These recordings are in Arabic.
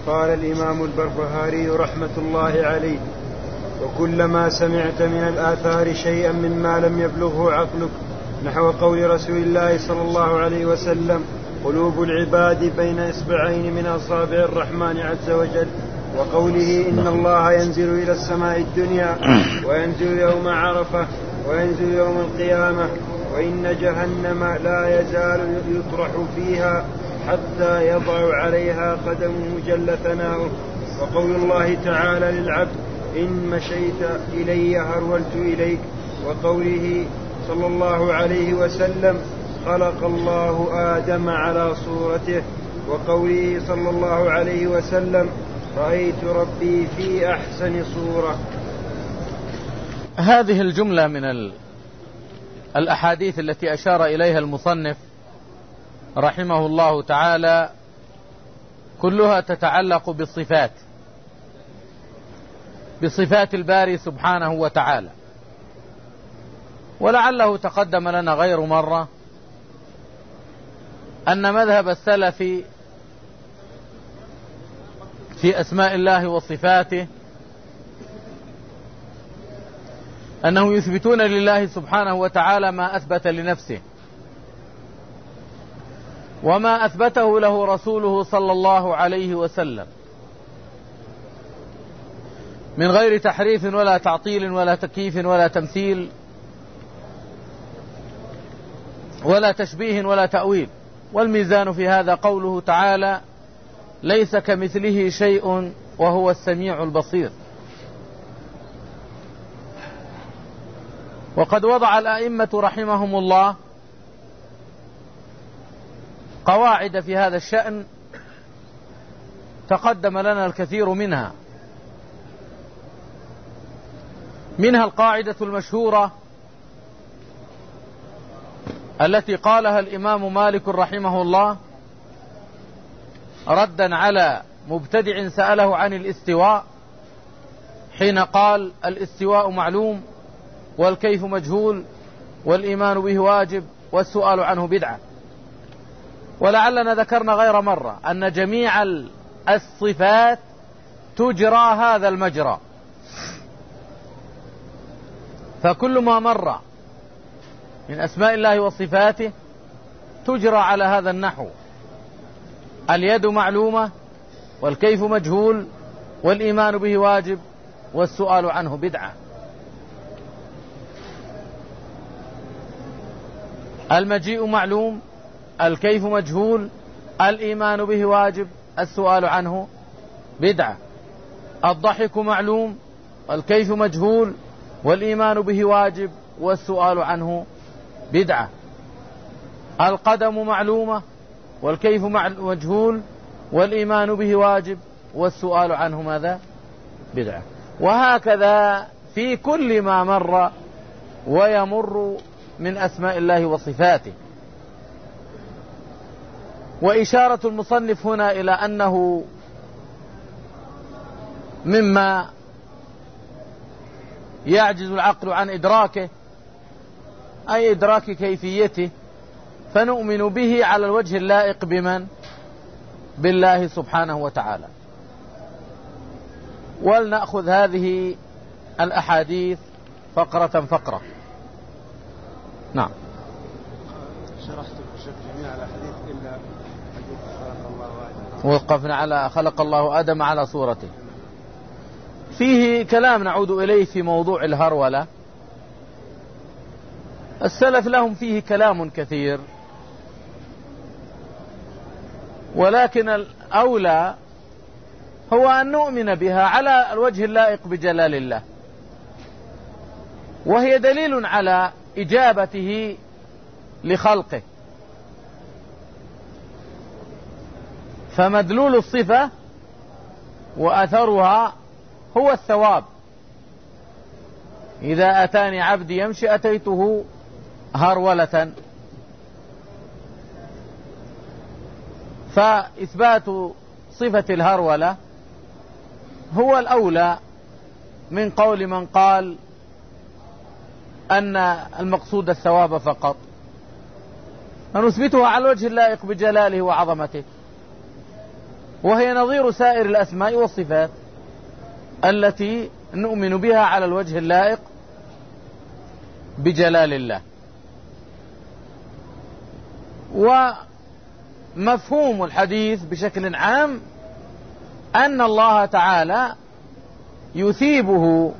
قال الإمام البربهاري رحمة الله عليه: وكلما سمعت من الآثار شيئا مما لم يبلغه عقلك، نحو قول رسول الله صلى الله عليه وسلم: قلوب العباد بين إصبعين من أصابع الرحمن عز وجل، وقوله: إن الله ينزل إلى السماء الدنيا وينزل يوم عرفة وينزل يوم القيامة، وإن جهنم لا يزال يطرح فيها حتى يضع عليها قدمه جل ثناؤه، وقول الله تعالى للعبد: إن مشيت إلي هرولت إليك، وقوله صلى الله عليه وسلم: خلق الله آدم على صورته، وقوله صلى الله عليه وسلم: رأيت ربي في أحسن صورة. هذه الجملة من الأحاديث التي أشار إليها المصنف رحمه الله تعالى كلها تتعلق بصفات الباري سبحانه وتعالى، ولعله تقدم لنا غير مرة أن مذهب السلف في أسماء الله وصفاته أنهم يثبتون لله سبحانه وتعالى ما أثبت لنفسه وما أثبته له رسوله صلى الله عليه وسلم من غير تحريف ولا تعطيل ولا تكييف ولا تمثيل ولا تشبيه ولا تأويل. والميزان في هذا قوله تعالى: ليس كمثله شيء وهو السميع البصير. وقد وضع الأئمة رحمهم الله قواعد في هذا الشأن تقدم لنا الكثير منها القاعدة المشهورة التي قالها الإمام مالك رحمه الله ردا على مبتدع سأله عن الاستواء، حين قال: الاستواء معلوم والكيف مجهول والإيمان به واجب والسؤال عنه بدعة. ولعلنا ذكرنا غير مرة أن جميع الصفات تجرى هذا المجرى، فكل ما مر من أسماء الله وصفاته تجرى على هذا النحو: اليد معلومة والكيف مجهول والإيمان به واجب والسؤال عنه بدعة. المجيء معلوم، الكيف مجهول، الإيمان به واجب، السؤال عنه بدعة. الضحك معلوم والكيف مجهول والإيمان به واجب والسؤال عنه بدعة. القدم معلومة والكيف مجهول والإيمان به واجب والسؤال عنه ماذا؟ بدعة. وهكذا في كل ما مر ويمر من أسماء الله وصفاته. وإشارة المصنف هنا إلى أنه مما يعجز العقل عن إدراكه، أي إدراك كيفيته، فنؤمن به على الوجه اللائق بمن؟ بالله سبحانه وتعالى. ولنأخذ هذه الأحاديث فقرة فقرة. نعم. شرحت جميع الأحاديث إلا حديث خلق الله آدم. وقفنا على خلق الله آدم على صورته. فيه كلام نعود إليه في موضوع الهرولة. السلف لهم فيه كلام كثير، ولكن الأولى هو أن نؤمن بها على الوجه اللائق بجلال الله، وهي دليل على إجابته لخلقه. فمدلول الصفة وأثرها هو الثواب. إذا أتاني عبدي يمشي أتيته هرولة. فإثبات صفة الهرولة هو الأولى من قول من قال أن المقصود الثواب فقط، فنثبتها على الوجه اللائق بجلاله وعظمته. وهي نظير سائر الأسماء والصفات التي نؤمن بها على الوجه اللائق بجلال الله. ومفهوم الحديث بشكل عام أن الله تعالى يثيبه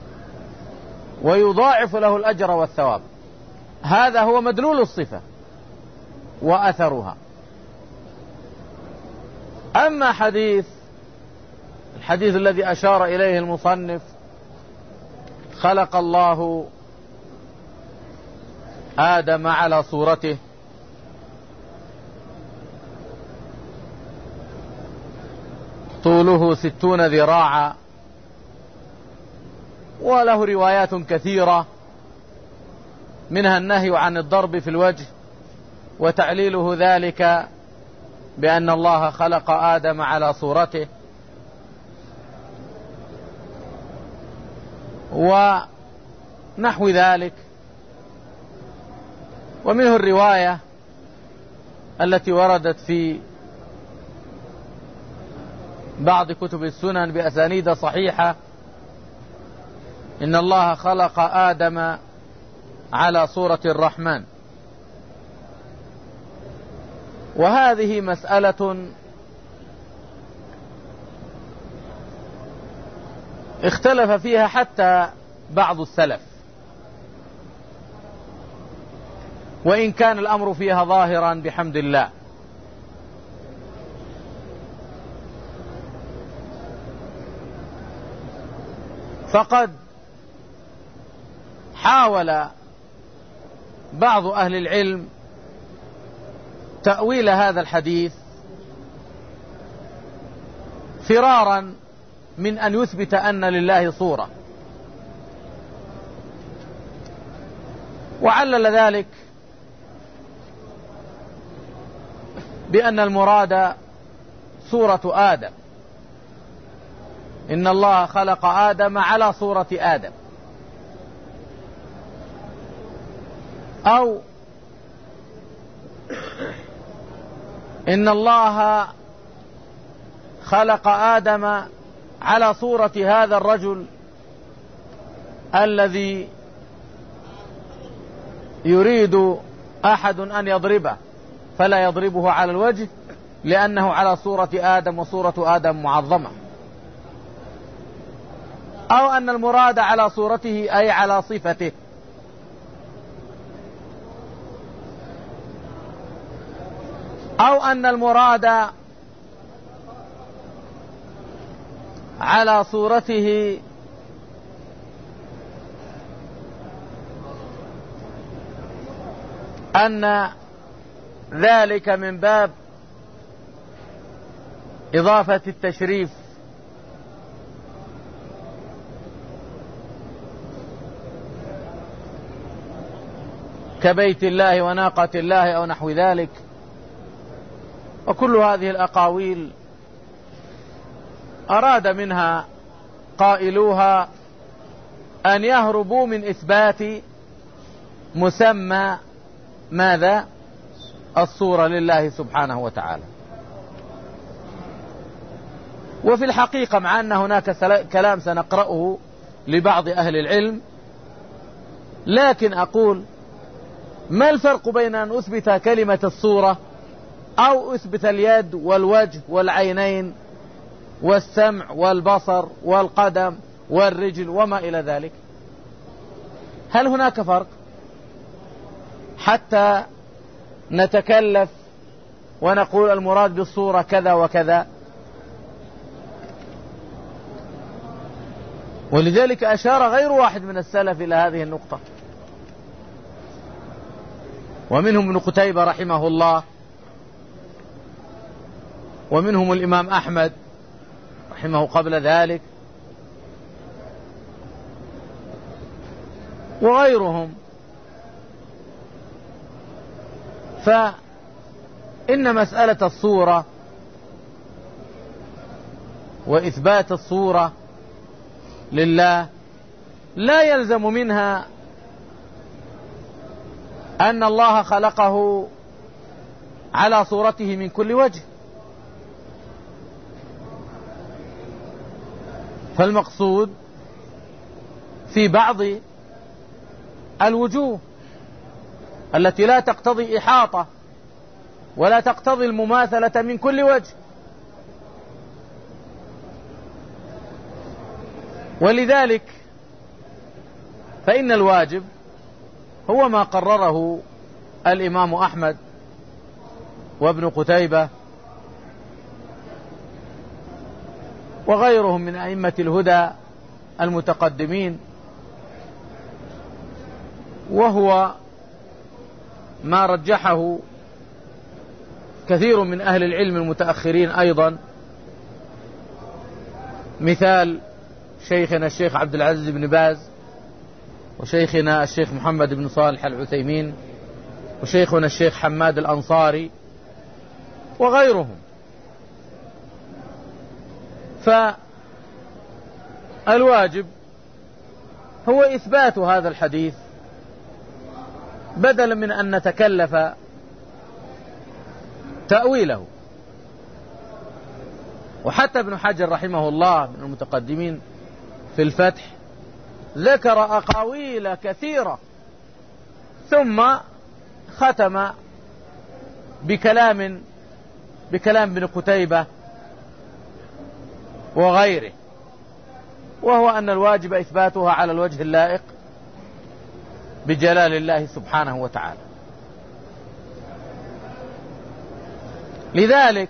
ويضاعف له الأجر والثواب، هذا هو مدلول الصفة وأثرها. أما الحديث الذي أشار إليه المصنف، خلق الله آدم على صورته، طوله 60 ذراعا، وله روايات كثيرة منها النهي عن الضرب في الوجه، وتعليله ذلك بأن الله خلق آدم على صورته، ونحو ذلك. ومنه الرواية التي وردت في بعض كتب السنن بأسانيد صحيحة: إن الله خلق آدم على صورة الرحمن. وهذه مسألة اختلف فيها حتى بعض السلف، وإن كان الأمر فيها ظاهرا بحمد الله. فقد حاول بعض أهل العلم تأويل هذا الحديث فرارا من أن يثبت أن لله صورة، وعلل ذلك بأن المراد صورة آدم، إن الله خلق آدم على صورة آدم، أو إن الله خلق آدم على صورة هذا الرجل الذي يريد أحد أن يضربه فلا يضربه على الوجه لأنه على صورة آدم، وصورة آدم معظمة. أو أن المراد على صورته أي على صفته، أو أن المراد على صورته أن ذلك من باب إضافة التشريف، كبيت الله وناقة الله أو نحو ذلك. وكل هذه الأقاويل أراد منها قائلوها أن يهربوا من إثبات مسمى ماذا؟ الصورة لله سبحانه وتعالى. وفي الحقيقة مع أن هناك كلام سنقرأه لبعض أهل العلم، لكن أقول ما الفرق بين أن أثبت كلمة الصورة أو أثبت اليد والوجه والعينين والسمع والبصر والقدم والرجل وما إلى ذلك؟ هل هناك فرق حتى نتكلف ونقول المراد بالصورة كذا وكذا؟ ولذلك أشار غير واحد من السلف إلى هذه النقطة، ومنهم ابن قتيبة رحمه الله، ومنهم الإمام أحمد رحمه قبل ذلك، وغيرهم. فإن مسألة الصورة وإثبات الصورة لله لا يلزم منها أن الله خلقه على صورته من كل وجه، فالمقصود في بعض الوجوه التي لا تقتضي إحاطة ولا تقتضي المماثلة من كل وجه. ولذلك فإن الواجب هو ما قرره الإمام أحمد وابن قتيبة وغيرهم من أئمة الهدى المتقدمين، وهو ما رجحه كثير من أهل العلم المتأخرين أيضا، مثال شيخنا الشيخ عبد العزيز بن باز، وشيخنا الشيخ محمد بن صالح العثيمين، وشيخنا الشيخ حماد الأنصاري وغيرهم. فالواجب هو إثبات هذا الحديث بدلا من أن نتكلف تأويله. وحتى ابن حجر رحمه الله من المتقدمين في الفتح ذكر أقاويل كثيرة ثم ختم بكلام ابن قتيبة وغيره، وهو أن الواجب إثباتها على الوجه اللائق بجلال الله سبحانه وتعالى. لذلك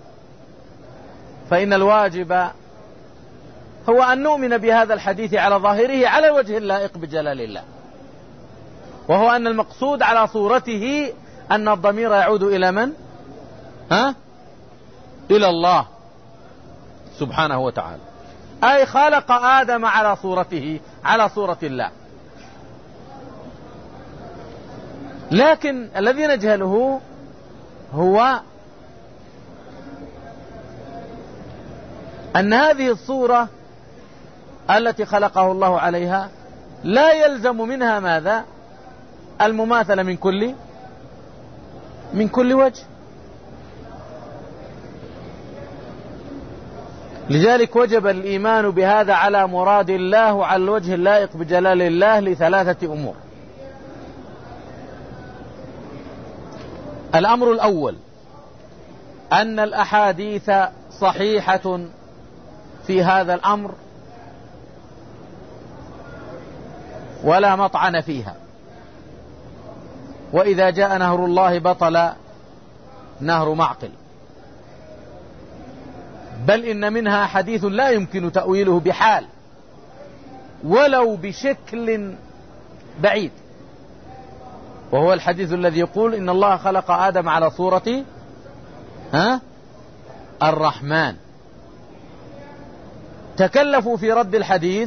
فإن الواجب هو أن نؤمن بهذا الحديث على ظاهره على الوجه اللائق بجلال الله، وهو أن المقصود على صورته أن الضمير يعود إلى من؟ إلى الله سبحانه وتعالى، أي خلق آدم على صورته، على صورة الله. لكن الذي نجهله هو أن هذه الصورة التي خلقه الله عليها لا يلزم منها ماذا؟ المماثلة من كل وجه. لذلك وجب الإيمان بهذا على مراد الله وعلى الوجه اللائق بجلال الله لثلاثة أمور. الأمر الأول أن الأحاديث صحيحة في هذا الأمر ولا مطعن فيها، وإذا جاء نهر الله بطل نهر معقل، بل إن منها حديث لا يمكن تأويله بحال ولو بشكل بعيد، وهو الحديث الذي يقول إن الله خلق آدم على صورة الرحمن. تكلفوا في رد الحديث،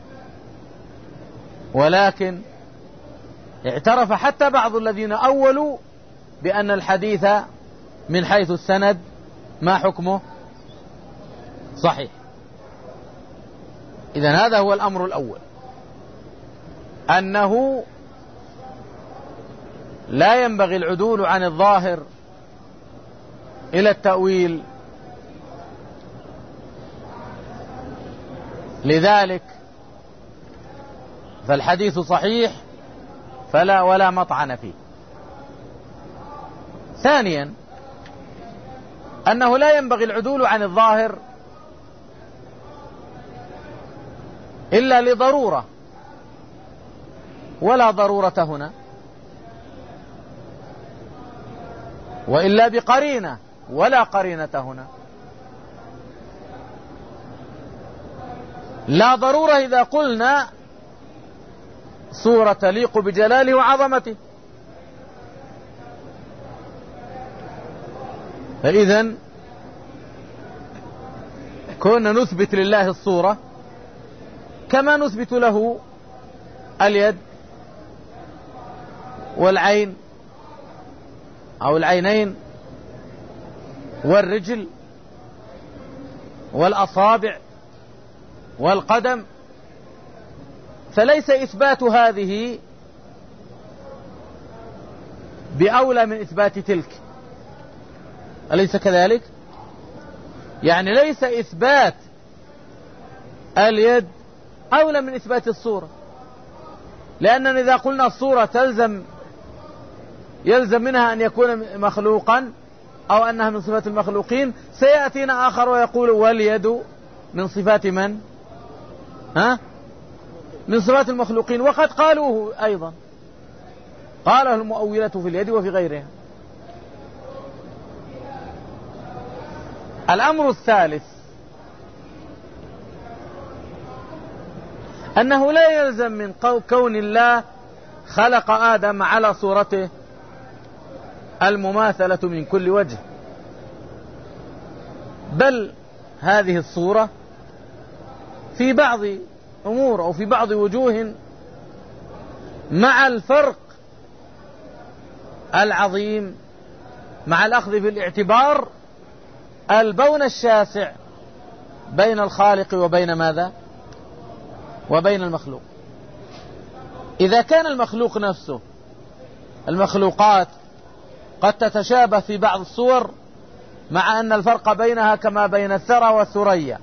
ولكن اعترف حتى بعض الذين أولوا بأن الحديث من حيث السند ما حكمه؟ صحيح. إذن هذا هو الأمر الأول، أنه لا ينبغي العدول عن الظاهر إلى التأويل. لذلك فالحديث صحيح ولا مطعن فيه. ثانيا أنه لا ينبغي العدول عن الظاهر إلا لضرورة، ولا ضرورة هنا، وإلا بقرينة، ولا قرينة هنا. لا ضرورة إذا قلنا صورة تليق بجلاله وعظمته، فإذن كنا نثبت لله الصورة كما نثبت له اليد والعين أو العينين والرجل والأصابع والقدم، فليس إثبات هذه بأولى من إثبات تلك، أليس كذلك؟ يعني ليس إثبات اليد أولى من إثبات الصورة، لأننا إذا قلنا الصورة يلزم منها أن يكون مخلوقا أو أنها من صفات المخلوقين، سيأتينا آخر ويقول واليد من صفات من؟ من صفات المخلوقين، وقد قالوه أيضا، قاله المؤولة في اليد وفي غيرها. الأمر الثالث أنه لا يلزم من كون الله خلق آدم على صورته المماثلة من كل وجه، بل هذه الصورة في بعض أمور أو في بعض وجوه مع الفرق العظيم، مع الأخذ في الاعتبار البون الشاسع بين الخالق وبين ماذا؟ وبين المخلوق. إذا كان المخلوق نفسه، المخلوقات قد تتشابه في بعض الصور، مع أن الفرق بينها كما بين الثرى والثريا،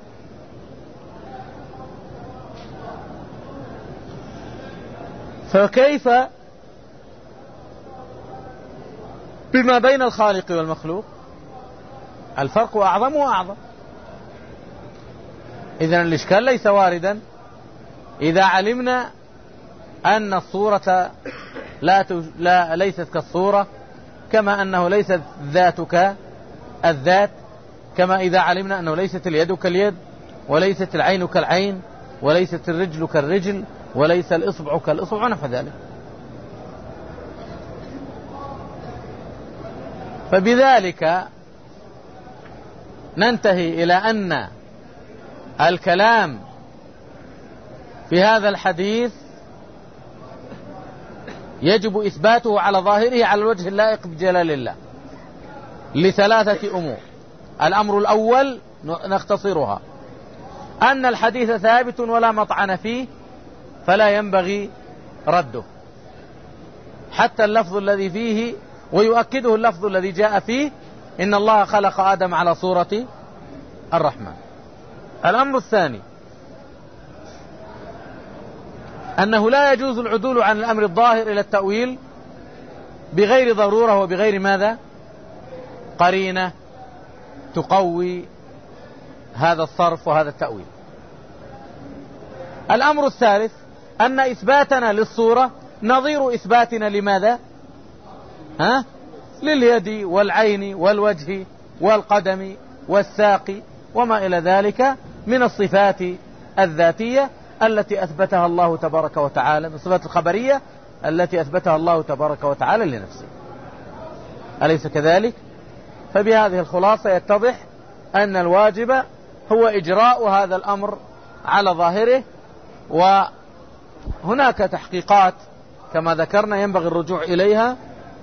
فكيف بما بين الخالق والمخلوق؟ الفرق أعظم وأعظم. إذن الإشكال ليس واردا إذا علمنا أن الصورة ليست كالصورة، كما أنه ليست ذات كالذات، كما إذا علمنا أنه ليست اليد كاليد، وليست العين كالعين، وليست الرجل كالرجل، وليس الإصبع كالإصبع ونحو ذلك. فبذلك ننتهي إلى أن الكلام في هذا الحديث يجب إثباته على ظاهره على الوجه اللائق بجلال الله لثلاثة أمور. الأمر الأول نختصرها، أن الحديث ثابت ولا مطعن فيه، فلا ينبغي رده، حتى اللفظ الذي فيه، ويؤكده اللفظ الذي جاء فيه إن الله خلق آدم على صورة الرحمن. الأمر الثاني أنه لا يجوز العدول عن الأمر الظاهر إلى التأويل بغير ضرورة وبغير ماذا؟ قرينة تقوي هذا الصرف وهذا التأويل. الأمر الثالث أن إثباتنا للصورة نظير إثباتنا لماذا؟ لليد والعين والوجه والقدم والساق وما إلى ذلك من الصفات الذاتية التي أثبتها الله تبارك وتعالى، من الصفات الخبرية التي أثبتها الله تبارك وتعالى لنفسه، أليس كذلك؟ فبهذه الخلاصة يتضح أن الواجب هو إجراء هذا الأمر على ظاهره، وهناك تحقيقات كما ذكرنا ينبغي الرجوع إليها،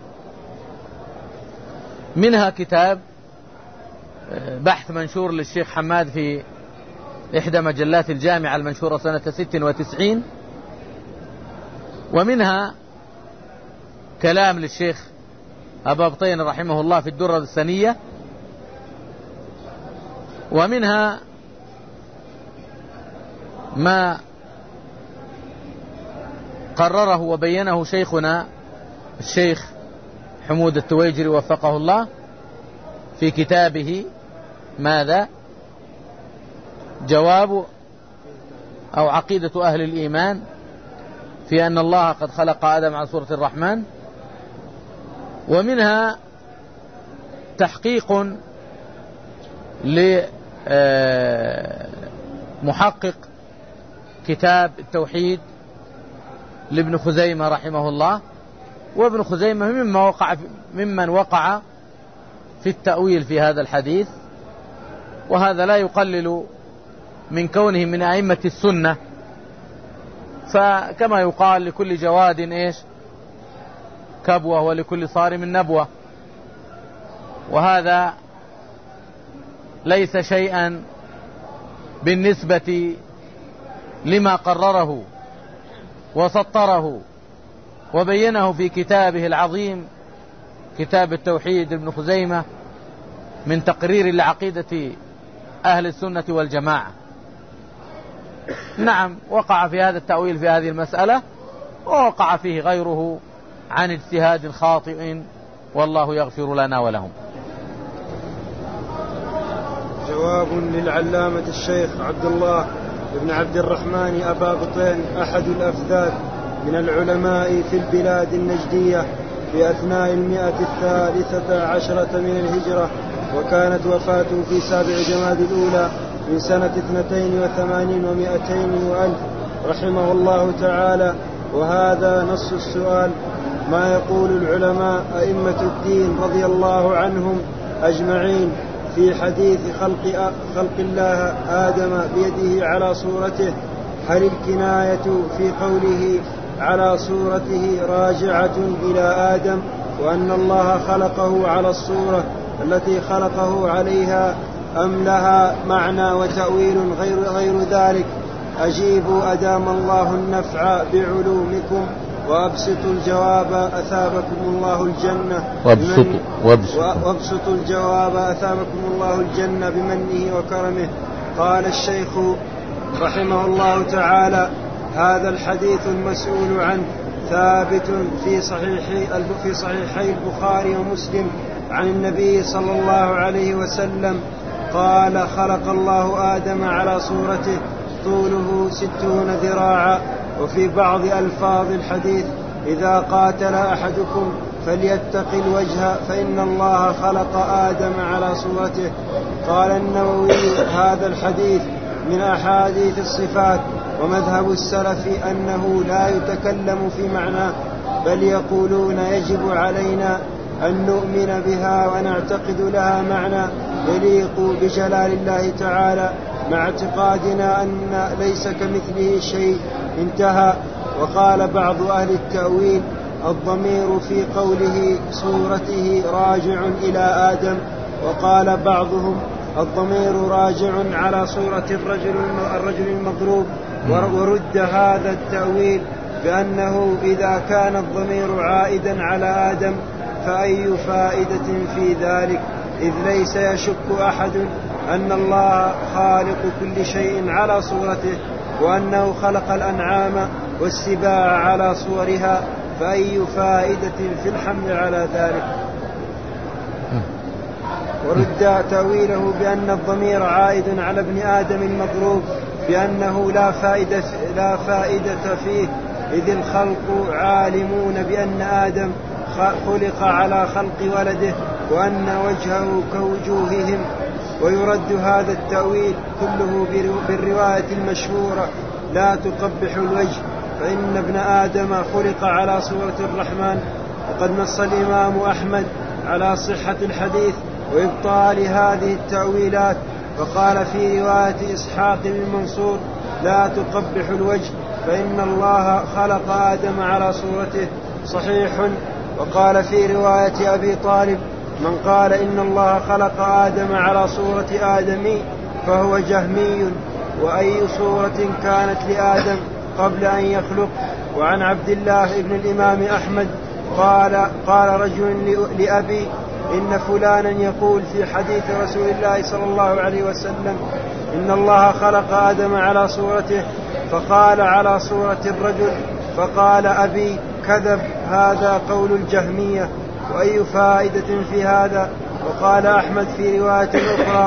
منها كتاب بحث منشور للشيخ حماد في إحدى مجلات الجامعة المنشورة سنة 96، ومنها كلام للشيخ أبا بطين رحمه الله في الدرة الثانية، ومنها ما قرره وبينه شيخنا الشيخ حمود التويجري وفقه الله في كتابه ماذا؟ جواب أو عقيدة أهل الإيمان في أن الله قد خلق آدم على صورة الرحمن. ومنها تحقيق لمحقق كتاب التوحيد لابن خزيمة رحمه الله، وابن خزيمة ممن وقع في التأويل في هذا الحديث، وهذا لا يقلل من كونه من أئمة السنة، فكما يقال لكل جواد إيش كبوة ولكل صارم نبوة، وهذا ليس شيئا بالنسبة لما قرره وسطره وبينه في كتابه العظيم كتاب التوحيد ابن خزيمة من تقرير لعقيدة أهل السنة والجماعة. نعم وقع في هذا التأويل في هذه المسألة، ووقع فيه غيره عن اجتهاد خاطئ، والله يغفر لنا ولهم. جواب للعلامة الشيخ عبد الله بن عبد الرحمن أبا بطين أحد الأفذاذ من العلماء في البلاد النجدية في أثناء 113 من الهجرة، وكانت وفاته في 7 جماد الأولى من سنة 82 و200 وألف رحمه الله تعالى. وهذا نص السؤال: ما يقول العلماء أئمة الدين رضي الله عنهم أجمعين في حديث خلق الله آدم بيده على صورته؟ هل الكناية في قوله على صورته راجعة إلى آدم، وأن الله خلقه على الصورة التي خلقه عليها، أم لها معنى وتأويل غير ذلك؟ أجيبوا أدام الله النفع بعلومكم، وأبسطوا الجواب أثابكم الله الجنة وابسطوا الجواب أثابكم الله الجنة بمنه وكرمه. قال الشيخ رحمه الله تعالى: هذا الحديث المسؤول عنه ثابت في صحيحي البخاري ومسلم عن النبي صلى الله عليه وسلم قال: خلق الله آدم على صورته طوله 60 ذراعا. وفي بعض ألفاظ الحديث: إذا قاتل أحدكم فليتق الوجه فإن الله خلق آدم على صورته. قال النووي: هذا الحديث من أحاديث الصفات، ومذهب السلف أنه لا يتكلم في معناه، بل يقولون يجب علينا أن نؤمن بها ونعتقد لها معنى يليق بجلال الله تعالى، مع اعتقادنا أن ليس كمثله شيء. انتهى. وقال بعض أهل التأويل: الضمير في قوله صورته راجع إلى آدم. وقال بعضهم: الضمير راجع على صورة الرجل المضروب. ورد هذا التأويل بأنه إذا كان الضمير عائدا على آدم فأي فائدة في ذلك، إذ ليس يشك أحد أن الله خالق كل شيء على صورته، وأنه خلق الأنعام والسباع على صورها، فأي فائدة في الحمل على ذلك. ورد تأويله بأن الضمير عائد على ابن آدم المضروب بأنه لا فائدة فيه، إذ الخلق عالمون بأن آدم خلق على خلق ولده، وأن وجهه كوجوههم. ويرد هذا التأويل كله بالرواية المشهورة: لا تقبح الوجه فإن ابن آدم خلق على صورة الرحمن. وقد نص الإمام أحمد على صحة الحديث وإبطال هذه التأويلات، فقال في رواية إسحاق بن منصور: لا تقبح الوجه فإن الله خلق آدم على صورته، صحيح. وقال في رواية أبي طالب: من قال إن الله خلق آدم على صورة آدمي فهو جهمي، وأي صورة كانت لآدم قبل أن يخلق. وعن عبد الله بن الإمام أحمد قال رجل لأبي: إن فلانا يقول في حديث رسول الله صلى الله عليه وسلم إن الله خلق آدم على صورته، فقال على صورة الرجل. فقال أبي: كذب، هذا قول الجهمية، وأي فائدة في هذا؟ وقال أحمد في رواية أخرى: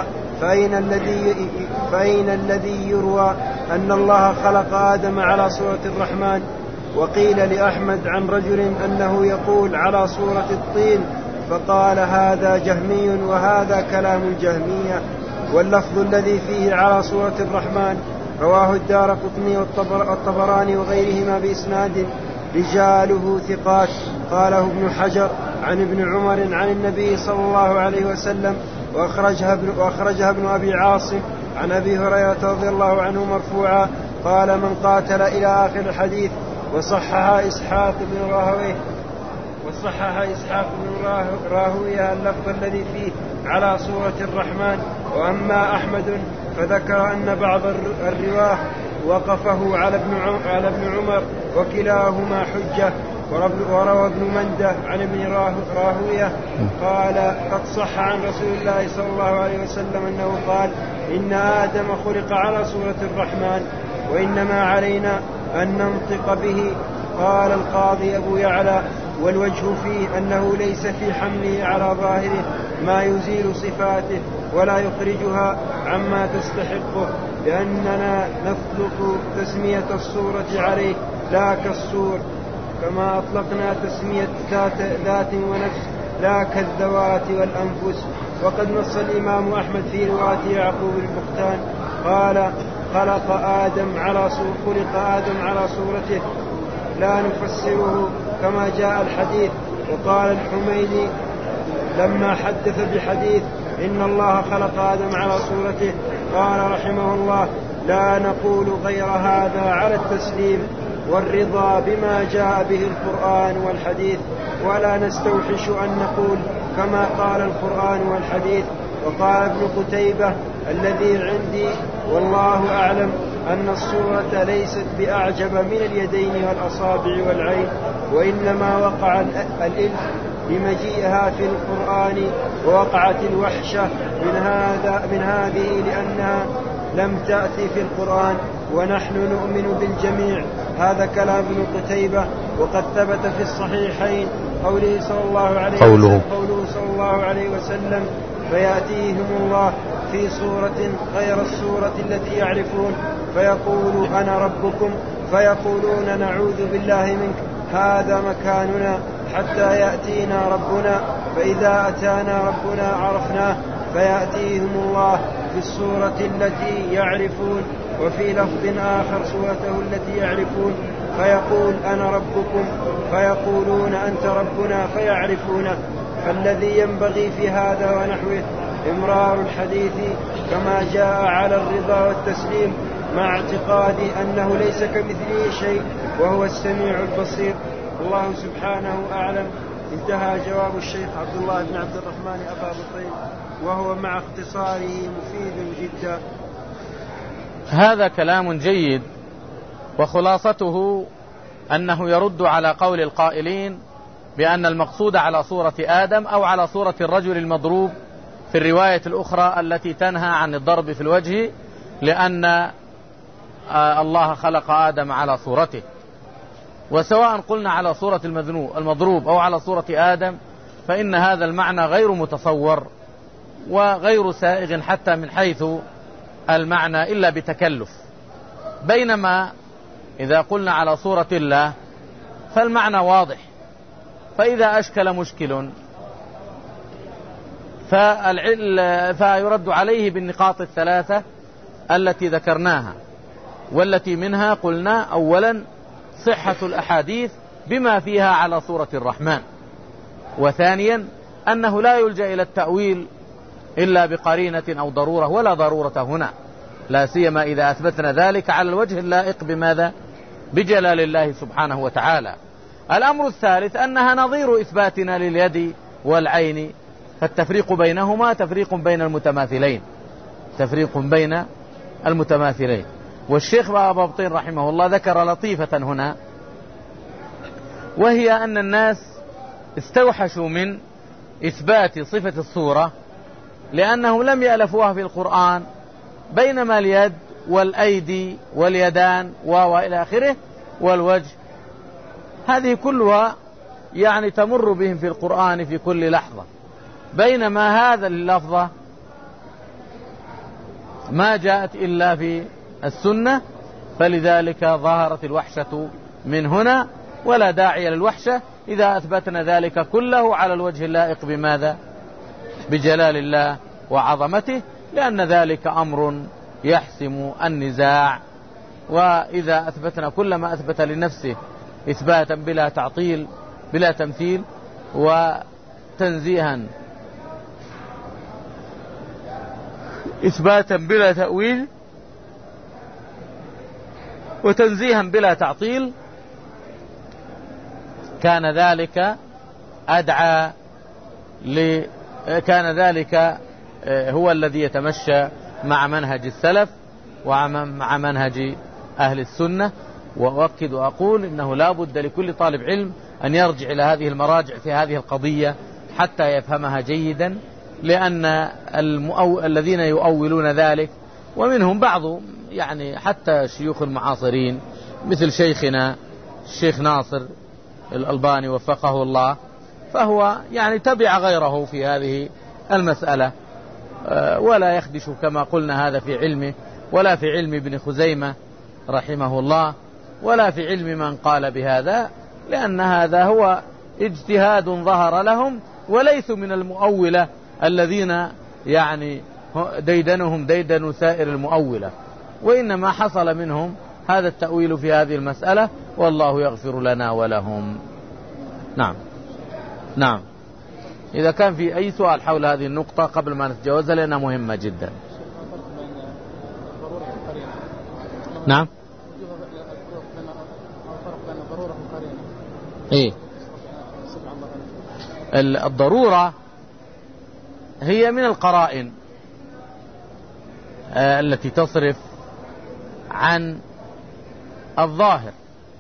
فأين الذي يروى أن الله خلق آدم على صورة الرحمن؟ وقيل لأحمد عن رجل أنه يقول على صورة الطين، فقال: هذا جهمي، وهذا كلام الجهمية. واللفظ الذي فيه على صورة الرحمن رواه الدارقطني والطبراني وغيرهما بإسناد رجاله ثقات. قاله ابن حجر عن ابن عمر عن النبي صلى الله عليه وسلم، وأخرجها ابن أبي عاصم عن أبي هريرة رضي الله عنه مرفوعا قال: من قاتل إلى آخر الحديث. وصحها إسحاق بن راهويه اللفظ الذي فيه على صورة الرحمن. وأما أحمد فذكر أن بعض الرواه وقفه على ابن عمر، وكلاهما حجة. وروى ابن منده عن ابن راهويه قال: قد صح عن رسول الله صلى الله عليه وسلم أنه قال: إن آدم خلق على صورة الرحمن. وإنما علينا أن ننطق به. قال القاضي أبو يعلى: والوجه فيه أنه ليس في حمله على ظاهره ما يزيل صفاته ولا يخرجها عما تستحقه، لأننا نطلق تسمية الصورة عليه لا كالصور، كما أطلقنا تسمية ذات ونفس لا كالذوات والأنفس. وقد نص الإمام أحمد في رواية يعقوب البختان قال: خلق آدم على صورته، لا نفسره كما جاء الحديث. وقال الحميدي لما حدث بحديث إن الله خلق آدم على صورته قال رحمه الله: لا نقول غير هذا على التسليم والرضا بما جاء به القرآن والحديث، ولا نستوحش أن نقول كما قال القرآن والحديث. وقال ابن قتيبة الذي عندي والله أعلم أن الصورة ليست بأعجب من اليدين والأصابع والعين، وإنما وقع الإلف بمجيئها في القرآن، ووقعت الوحشة من هذه لأنها لم تأتي في القرآن، ونحن نؤمن بالجميع. هذا كلام ابن قتيبة. وقد ثبت في الصحيحين قوله صلى الله عليه وسلم: فيأتيهم الله في صورة غير الصورة التي يعرفون فيقول أنا ربكم، فيقولون نعوذ بالله منك، هذا مكاننا حتى يأتينا ربنا، فإذا أتانا ربنا عرفناه، فيأتيهم الله في الصورة التي يعرفون. وفي لفظ آخر صورته التي يعرفون، فيقول أنا ربكم، فيقولون أنت ربنا، فيعرفونه. فالذي ينبغي في هذا ونحوه إمرار الحديث كما جاء على الرضا والتسليم، مع اعتقادي أنه ليس كمثله شيء وهو السميع البصير. الله سبحانه أعلم. انتهى جواب الشيخ عبد الله بن عبد الرحمن أبا بطيل، وهو مع اختصاره مفيد جدا. هذا كلام جيد، وخلاصته أنه يرد على قول القائلين بأن المقصود على صورة آدم أو على صورة الرجل المضروب في الرواية الأخرى التي تنهى عن الضرب في الوجه، لأن الله خلق آدم على صورته. وسواء قلنا على صورة المضروب أو على صورة آدم، فإن هذا المعنى غير متصور وغير سائغ حتى من حيث المعنى إلا بتكلف. بينما إذا قلنا على صورة الله فالمعنى واضح، فإذا أشكل مشكل فيرد عليه بالنقاط الثلاثة التي ذكرناها، والتي منها قلنا أولا صحة الأحاديث بما فيها على صورة الرحمن، وثانيا أنه لا يلجأ إلى التأويل إلا بقرينة أو ضرورة، ولا ضرورة هنا، لا سيما إذا أثبتنا ذلك على الوجه اللائق بماذا؟ بجلال الله سبحانه وتعالى. الأمر الثالث أنها نظير إثباتنا لليد والعين، فالتفريق بينهما تفريق بين المتماثلين. والشيخ أبا بطين رحمه الله ذكر لطيفة هنا، وهي أن الناس استوحشوا من إثبات صفة الصورة لأنهم لم يألفوها في القرآن، بينما اليد والأيدي واليدان وإلى آخره والوجه هذه كلها يعني تمر بهم في القرآن في كل لحظة، بينما هذا اللفظة ما جاءت إلا في السنة، فلذلك ظهرت الوحشة من هنا، ولا داعي للوحشة إذا أثبتنا ذلك كله على الوجه اللائق بماذا؟ بجلال الله وعظمته، لأن ذلك أمر يحسم النزاع. وإذا أثبتنا كل ما أثبت لنفسه إثباتا بلا تعطيل بلا تمثيل، وتنزيها إثباتا بلا تأويل، وتنزيها بلا تعطيل، كان ذلك أدعى كان ذلك هو الذي يتمشى مع منهج السلف ومع منهج أهل السنة. وأؤكد وأقول إنه لا بد لكل طالب علم أن يرجع إلى هذه المراجع في هذه القضية حتى يفهمها جيدا، لأن الذين يؤولون ذلك ومنهم بعض يعني حتى شيوخ المعاصرين مثل شيخنا الشيخ ناصر الألباني وفقه الله، فهو يعني تبع غيره في هذه المسألة، ولا يخدش كما قلنا هذا في علمه، ولا في علم ابن خزيمة رحمه الله، ولا في علم من قال بهذا، لأن هذا هو اجتهاد ظهر لهم، وليسوا من المؤولة الذين يعني ديدنهم ديدن سائر المؤولة، وإنما حصل منهم هذا التأويل في هذه المسألة، والله يغفر لنا ولهم. نعم نعم. إذا كان في أي سؤال حول هذه النقطة قبل ما نتجاوزها لأنها مهمة جدا. نعم. إيه؟ الضرورة هي من القرائن التي تصرف عن الظاهر،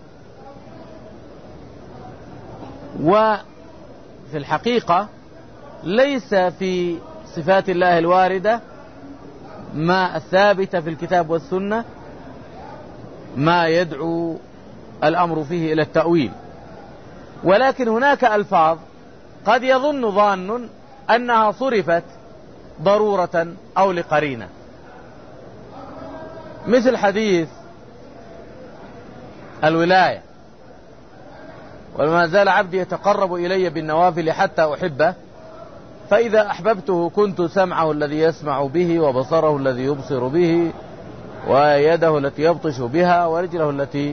وفي الحقيقة ليس في صفات الله الواردة ما الثابت في الكتاب والسنة ما يدعو الأمر فيه إلى التأويل، ولكن هناك ألفاظ قد يظن ظان أنها صرفت ضرورة أو لقرينة، مثل حديث الولاية: وما زال عبدي يتقرب إلي بالنوافل حتى أحبه، فإذا أحببته كنت سمعه الذي يسمع به، وبصره الذي يبصر به، ويده التي يبطش بها، ورجله التي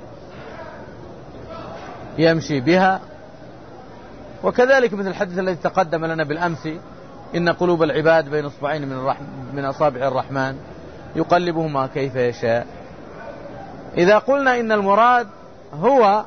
يمشي بها. وكذلك مثل الحديث الذي تقدم لنا بالأمس: إن قلوب العباد بين اصبعين من أصابع الرحمن يقلبهما كيف يشاء. إذا قلنا إن المراد هو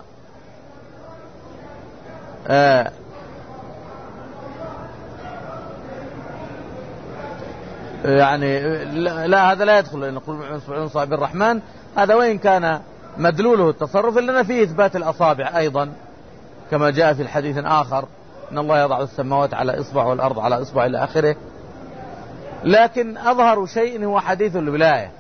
يعني لا، هذا لا يدخل، لأن قلوب من أصابع الرحمن هذا وإن كان مدلوله التصرف إلا فيه إثبات الأصابع أيضا، كما جاء في الحديث آخر: إن الله يضع السماوات على إصبع والأرض على إصبع إلى آخره. لكن أظهر شيء هو حديث الولاية.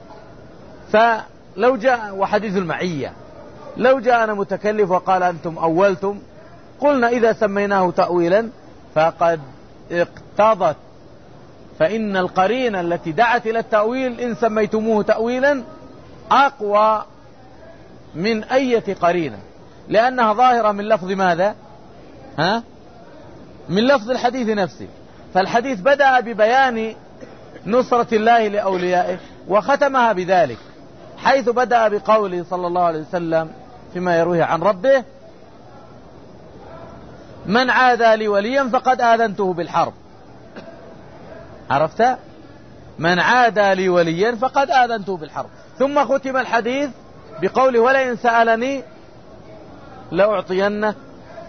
فلو جاء وحديث المعية، لو جاءنا متكلف وقال أنتم أولتم، قلنا إذا سميناه تأويلا فقد اقتضت، فإن القرينة التي دعت إلى التأويل إن سميتموه تأويلا أقوى من أي قرينة، لأنها ظاهرة من لفظ ماذا؟ من لفظ الحديث نفسه. فالحديث بدأ ببيان نصرة الله لأوليائه وختمها بذلك، حيث بدأ بقوله صلى الله عليه وسلم فيما يرويه عن ربه: من عادى لي وليا فقد آذنته بالحرب. عرفت؟ من عادى لي وليا فقد آذنته بالحرب. ثم ختم الحديث بقوله: ولئن سألني لأعطينه،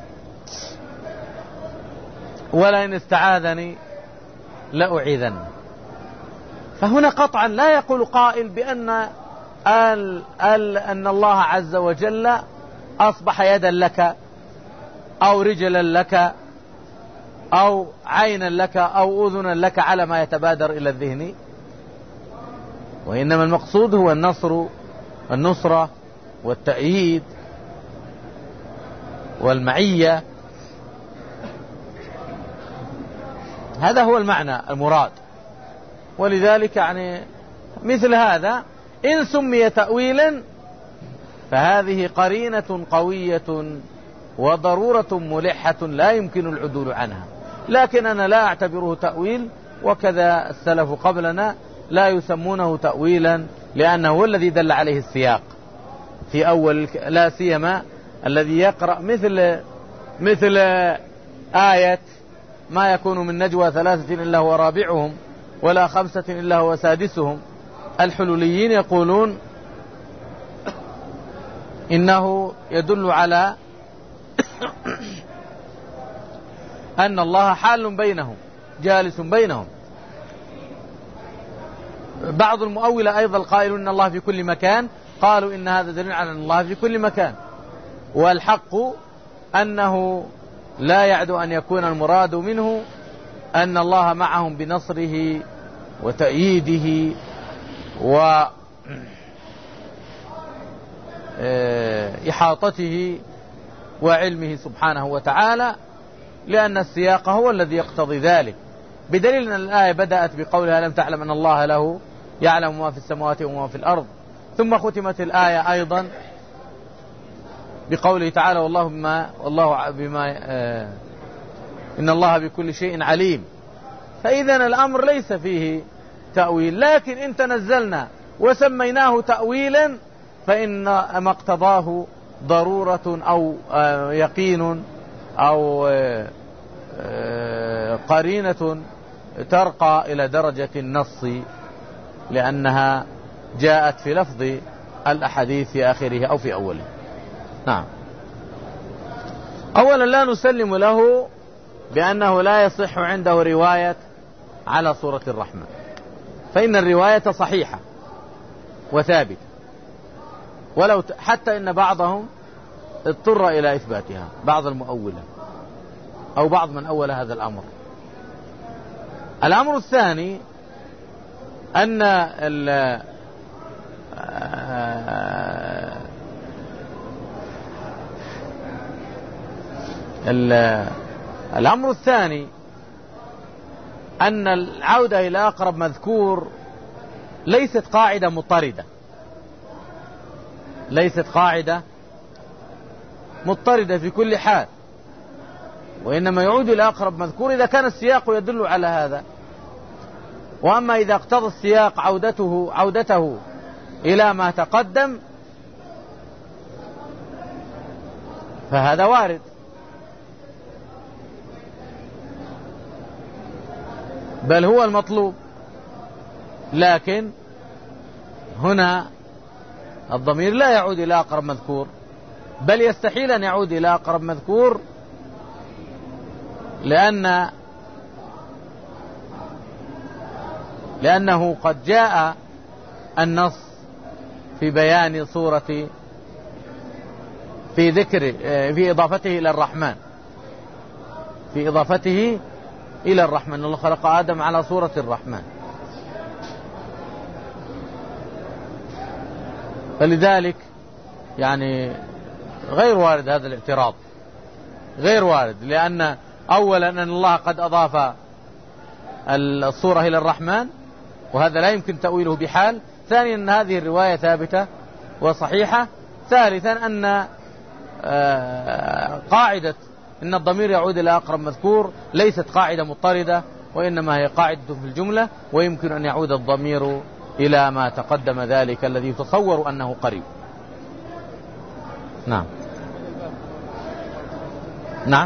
ولئن استعاذني لأعيذنه. فهنا قطعا لا يقول قائل بأن أن الله عز وجل أصبح يدا لك أو رجلا لك أو عينا لك أو أذنا لك على ما يتبادر إلى الذهن، وإنما المقصود هو النصرة والتأييد والمعية. هذا هو المعنى المراد. ولذلك يعني مثل هذا إن سمي تأويلا فهذه قرينة قوية وضرورة ملحة لا يمكن العدول عنها، لكن أنا لا أعتبره تأويل، وكذا السلف قبلنا لا يسمونه تأويلا، لأنه هو الذي دل عليه السياق في أول، لا سيما الذي يقرأ مثل آية: ما يكون من نجوى ثلاثة إلا هو رابعهم ولا خمسة إلا هو سادسهم. الحلوليين يقولون إنه يدل على أن الله حال بينهم جالس بينهم. بعض المؤولة أيضا قائلون إن الله في كل مكان، قالوا إن هذا دليل على أن الله في كل مكان، والحق أنه لا يعدو أن يكون المراد منه أن الله معهم بنصره وتأييده إحاطته وعلمه سبحانه وتعالى، لأن السياق هو الذي يقتضي ذلك، بدليل أن الآية بدأت بقولها لم تعلم أن الله له يعلم ما في السماوات وما في الأرض، ثم ختمت الآية أيضا بقوله تعالى والله بما إن الله بكل شيء عليم. فإذا الأمر ليس فيه تأويل، لكن إن تنزلنا وسميناه تأويلا فإن ما اقتضاه ضرورة أو يقين أو قرينة ترقى إلى درجة النص، لأنها جاءت في لفظ الأحاديث في آخره أو في أوله. نعم. أولا لا نسلم له بأنه لا يصح عنده رواية على سورة الرحمن، فإن الرواية صحيحة وثابتة، ولو حتى إن بعضهم اضطر إلى إثباتها، بعض المؤولة أو بعض من أول هذا الأمر. الأمر الثاني أن الأمر الثاني أن العودة إلى أقرب مذكور ليست قاعدة مضطردة، ليست قاعدة مضطردة في كل حال، وإنما يعود إلى أقرب مذكور إذا كان السياق يدل على هذا. وأما إذا اقتضى السياق عودته إلى ما تقدم فهذا وارد، بل هو المطلوب. لكن هنا الضمير لا يعود إلى أقرب مذكور، بل يستحيل أن يعود إلى أقرب مذكور، لأنه قد جاء النص في بيان صورة في ذكر في إضافته إلى الرحمن، في إضافته إلى الرحمن. الله خلق آدم على صورة الرحمن، فلذلك يعني غير وارد هذا الاعتراض، غير وارد، لأن أولا أن الله قد أضاف الصورة إلى الرحمن، وهذا لا يمكن تأويله بحال. ثانيا أن هذه الرواية ثابتة وصحيحة. ثالثا أن قاعدة إن الضمير يعود إلى أقرب مذكور ليست قاعدة مضطردة، وإنما هي قاعدة في الجملة، ويمكن أن يعود الضمير إلى ما تقدم ذلك الذي يتصور أنه قريب. نعم. نعم.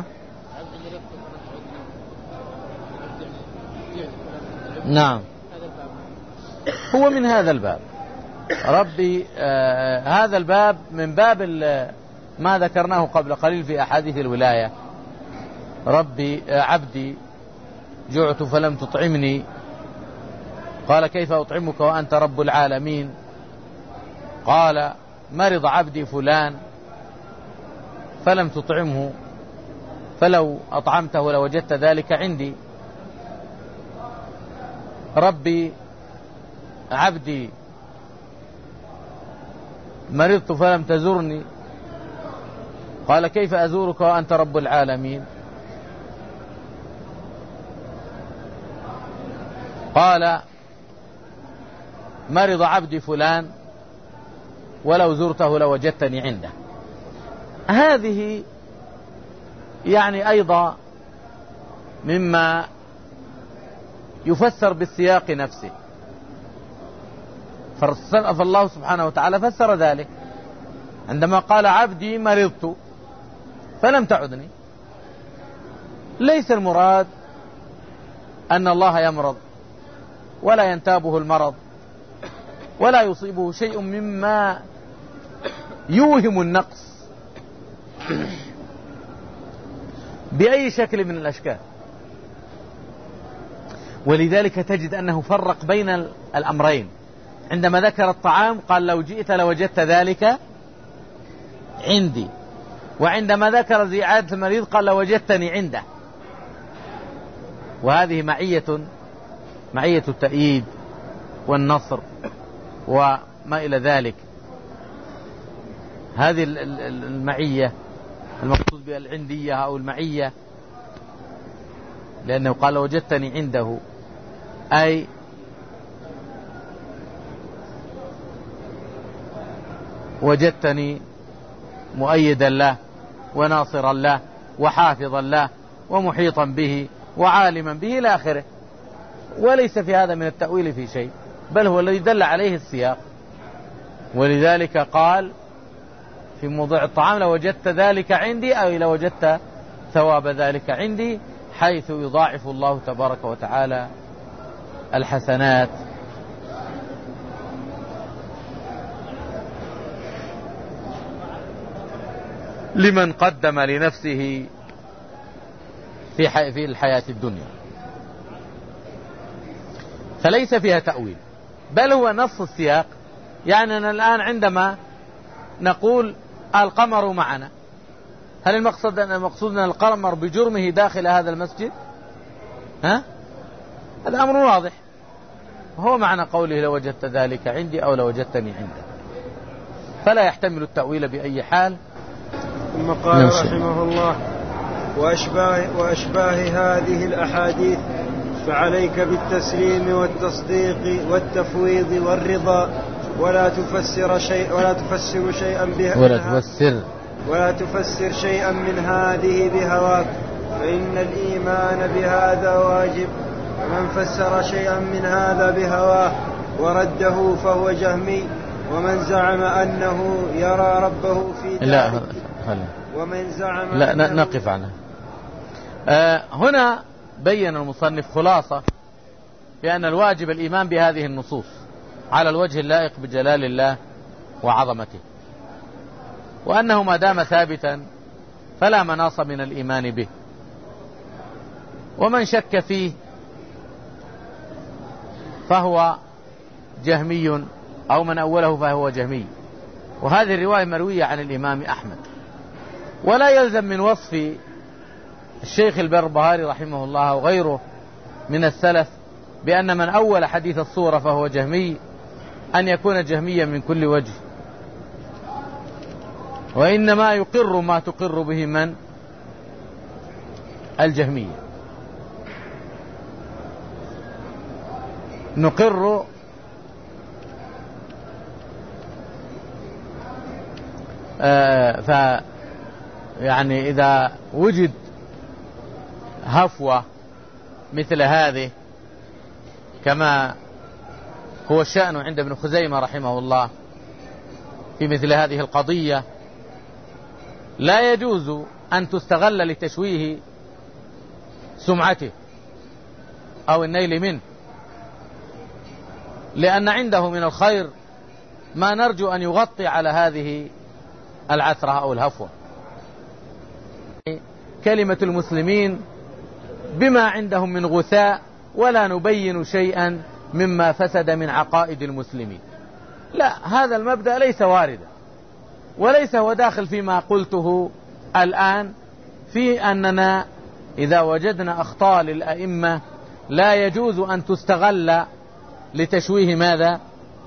نعم، هو من هذا الباب ربي. هذا الباب من باب ما ذكرناه قبل قليل في أحاديث الولاية. ربي عبدي جعت فلم تطعمني، قال كيف أطعمك وأنت رب العالمين؟ قال مرض عبدي فلان فلم تطعمه فلو أطعمته لوجدت ذلك عندي. ربي عبدي مرضت فلم تزرني، قال كيف أزورك وأنت رب العالمين؟ قال مرض عبدي فلان ولو زرته لوجدتني عنده. هذه يعني أيضا مما يفسر بالسياق نفسه، فالله سبحانه وتعالى فسر ذلك عندما قال عبدي مرضت فلم تعدني. ليس المراد أن الله يمرض ولا ينتابه المرض ولا يصيبه شيء مما يوهم النقص بأي شكل من الأشكال. ولذلك تجد أنه فرق بين الأمرين. عندما ذكر الطعام قال لو جئت لوجدت ذلك عندي، وعندما ذكر زيادة المريض قال لوجدتني عنده. وهذه معية التأييد والنصر ما إلى ذلك. هذه المعية المقصود بها العندية أو المعية، لأنه قال وجدتني عنده، أي وجدتني مؤيدا له وناصرا له وحافظا له ومحيطا به وعالما به إلى آخره. وليس في هذا من التأويل في شيء، بل هو الذي دل عليه السياق. ولذلك قال في موضوع الطعام لو وجدت ذلك عندي، أو لو وجدت ثواب ذلك عندي، حيث يضاعف الله تبارك وتعالى الحسنات. لمن قدم لنفسه في الحياة الدنيا، فليس فيها تأويل، بل هو نص السياق. يعني أنا الآن عندما نقول القمر معنا، هل المقصود أن القمر بجرمه داخل هذا المسجد؟ هذا أمر واضح، هو معنى قوله لو وجدت ذلك عندي أو لو وجدتني عندك، فلا يحتمل التأويل بأي حال. ثم قال رحمه الله: وأشباه هذه الأحاديث فعليك بالتسليم والتصديق والتفويض والرضا، ولا تفسر شيئا من هذه بهواك، فإن الإيمان بهذا واجب. ومن فسر شيئا من هذا بهواه ورده فهو جهمي، ومن زعم أنه يرى ربه في ذلك ومن زعم لا نقف عنها. هنا بين المصنف خلاصة بأن الواجب الإيمان بهذه النصوص على الوجه اللائق بجلال الله وعظمته، وأنه ما دام ثابتا فلا مناص من الإيمان به. ومن شك فيه فهو جهمي، أو من أوله فهو جهمي. وهذه الرواية مروية عن الإمام أحمد. ولا يلزم من وصف الشيخ البربهاري رحمه الله وغيره من السلف بأن من أول حديث الصورة فهو جهمي أن يكون جهميا من كل وجه، وإنما يقر ما تقر به من الجهمية. نقر يعني إذا وجد هفوة مثل هذه كما هو الشأن عند ابن خزيمة رحمه الله في مثل هذه القضية، لا يجوز أن تستغل لتشويه سمعته أو النيل منه، لأن عنده من الخير ما نرجو أن يغطي على هذه العثرة أو الهفوة. كلمة المسلمين بما عندهم من غثاء، ولا نبين شيئا مما فسد من عقائد المسلمين. لا، هذا المبدأ ليس واردا، وليس هو داخل فيما قلته الآن في أننا إذا وجدنا أخطاء للأئمة لا يجوز أن تستغل لتشويه ماذا؟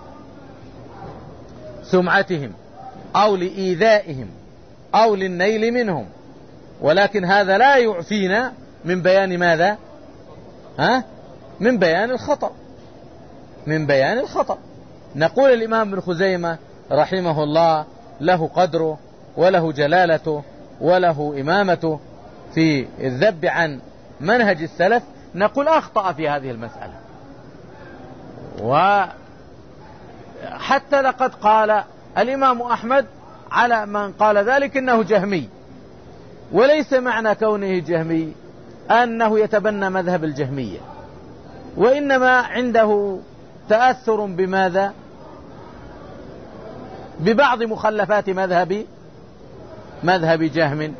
سمعتهم أو لإيذائهم أو للنيل منهم. ولكن هذا لا يعفينا من بيان ماذا؟ من بيان الخطأ، من بيان الخطأ. نقول الإمام ابن خزيمة رحمه الله له قدره وله جلالته وله إمامته في الذب عن منهج السلف، نقول أخطأ في هذه المسألة. وحتى لقد قال الإمام أحمد على من قال ذلك إنه جهمي، وليس معنى كونه جهمي أنه يتبنى مذهب الجهمية، وإنما عنده تأثر بماذا؟ ببعض مخلفات مذهب جهم.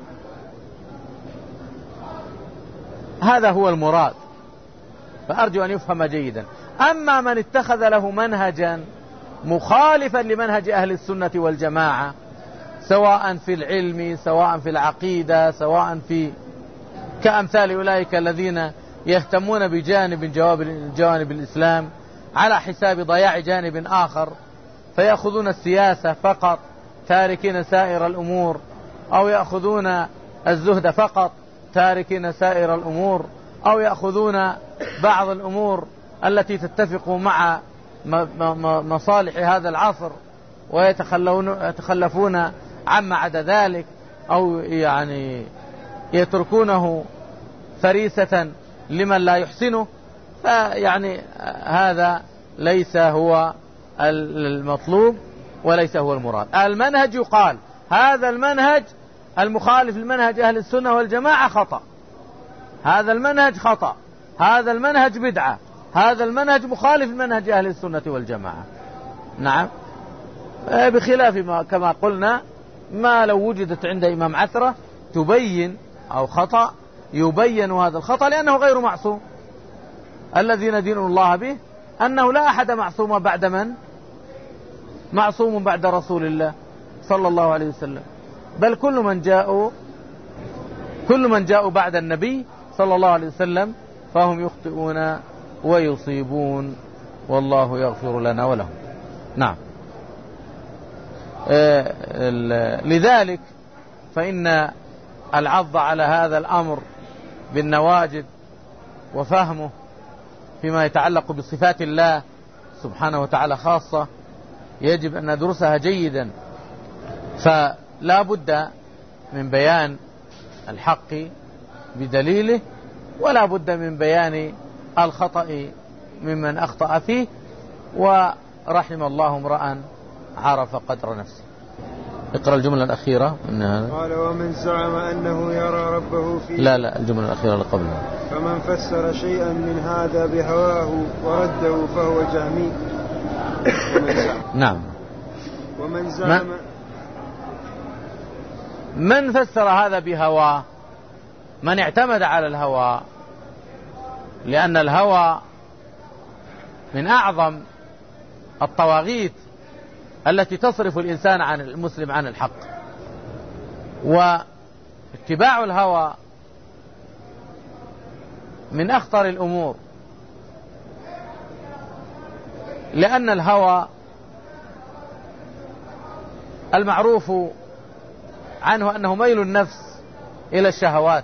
هذا هو المراد، فأرجو أن يفهم جيدا. أما من اتخذ له منهجا مخالفا لمنهج أهل السنة والجماعة، سواء في العلم سواء في العقيدة سواء في كأمثال أولئك الذين يهتمون بجانب جوانب الإسلام على حساب ضياع جانب آخر، فيأخذون السياسة فقط تاركين سائر الأمور، أو يأخذون الزهد فقط تاركين سائر الأمور، أو يأخذون بعض الأمور التي تتفق مع مصالح هذا العصر ويتخلفون عما عدا ذلك، أو يعني يتركونه فريسة لمن لا يحسنه. فيعني هذا ليس هو المطلوب وليس هو المراد. المنهج يقال هذا المنهج المخالف لمنهج أهل السنة والجماعة خطأ، هذا المنهج خطأ، هذا المنهج بدعة، هذا المنهج مخالف لمنهج أهل السنة والجماعة. نعم، بخلاف ما كما قلنا ما لو وجدت عند إمام عثرة تبين أو خطأ يبين هذا الخطأ لأنه غير معصوم. الذي ندين الله به أنه لا أحد معصوم بعد من؟ معصوم بعد رسول الله صلى الله عليه وسلم، بل كل من جاءوا بعد النبي صلى الله عليه وسلم فهم يخطئون ويصيبون، والله يغفر لنا ولهم. نعم، لذلك فإن العض على هذا الأمر بالنواجذ وفهمه فيما يتعلق بصفات الله سبحانه وتعالى خاصة يجب أن ندرسها جيدا. فلا بد من بيان الحق بدليله، ولا بد من بيان الخطأ ممن أخطأ فيه، ورحم الله امرأ عرف قدر نفسه. اقرأ الجملة الأخيرة من هذا. قال ومن زعم أنه يرى ربه في لا الجملة الأخيرة اللي قبلها. فمن فسر شيئا من هذا بهواه ورده فهو جهمي. نعم. ومن زعم من فسر هذا بهواه من اعتمد على الهوى، لأن الهوى من أعظم الطواغيت التي تصرف الإنسان عن المسلم عن الحق. واتباع الهوى من أخطر الأمور، لأن الهوى المعروف عنه أنه ميل النفس إلى الشهوات.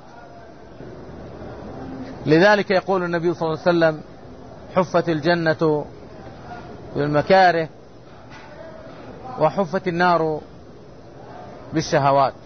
لذلك يقول النبي صلى الله عليه وسلم حفت الجنة بالمكاره وحفت النار بالشهوات.